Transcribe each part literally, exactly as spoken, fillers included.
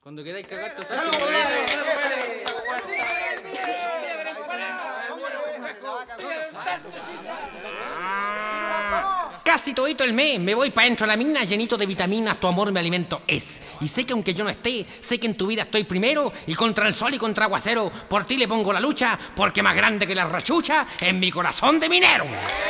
Cuando queráis cagar, te Casi todito el mes, me voy pa' dentro de la mina llenito de vitaminas, tu amor mi alimento es. Y sé que aunque yo no esté, sé que en tu vida estoy primero, y contra el sol y contra aguacero, por ti le pongo la lucha, porque más grande que la rachucha, en mi corazón de minero.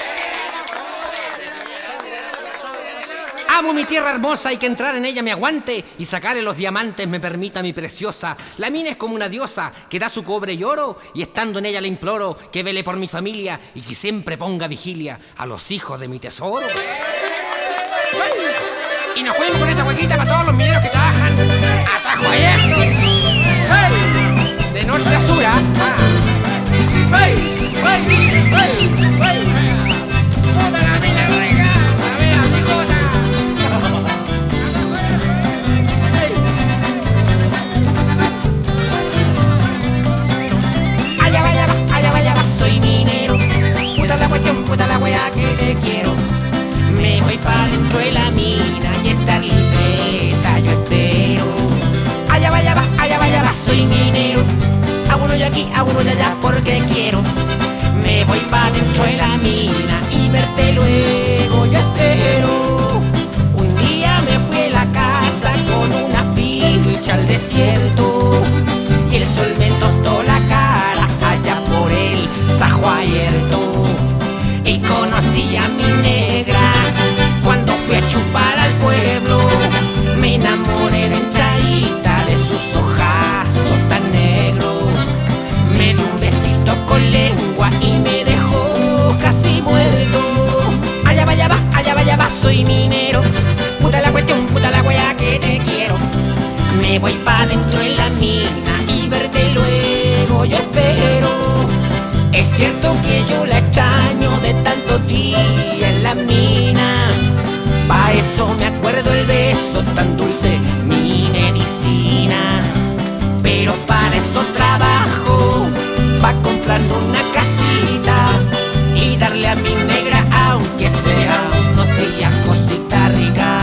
Amo mi tierra hermosa y que entrar en ella me aguante y sacarle los diamantes me permita mi preciosa. La mina es como una diosa que da su cobre y oro y estando en ella le imploro que vele por mi familia y que siempre ponga vigilia a los hijos de mi tesoro. Y nos fuimos con esta huequita para todos los mineros que trabajan atajo ayer. ¡Hey! De norte a sur, ¿ah? ¡Hey! ¡Hey! ¡Hey! ¡Hey! ¡Puta la mina rica! ¡La vea, amigota! Allá vaya va, allá vaya va, soy minero. Puta la cuestión, puta la wea que te quiero. Me voy pa' dentro de la mina y estar libreta yo espero. Allá vaya va, allá vaya va, soy minero. A uno yo aquí, a uno de allá porque quiero. Me voy pa' dentro de la mina y verte luego yo espero. Un día me fui a la casa con una pilcha al desierto y el sol me tostó la cara allá por el Tajo Abierto. Y conocí a mi negra cuando fui a chupar al pueblo. Me enamoré de enchadita de sus ojazos tan negros. Me dio un besito con lengua y me dejó casi muerto. Allá vaya va, allá vaya va, soy minero. Puta la cuestión, puta la wea que te quiero. Me voy pa' dentro en la mina y verte luego yo espero. Es cierto que yo la extraño de tantos días en la mina. Pa' eso me acuerdo el beso tan dulce, mi medicina. Pero para eso trabajo, pa' comprarme una casita y darle a mi negra, aunque sea unos días cosita rica,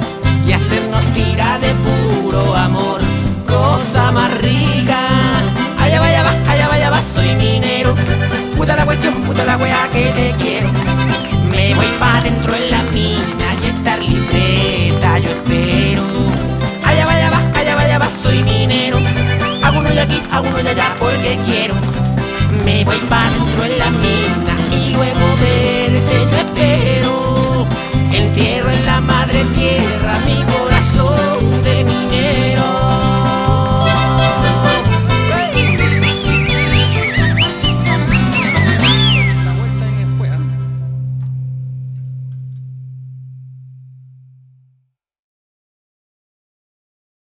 y hacernos tira de puro amor, cosa más rica. Allá vaya va, allá vaya va, soy minero. Puta la cuestión, puta la wea que te quiero. Me voy pa' dentro en la mina y estar libreta yo espero. Allá vaya va, allá vaya va, soy minero. A uno de aquí, a uno de allá porque quiero. Me voy pa' dentro en la mina y luego verte yo espero. Entierro en la madre tierra mi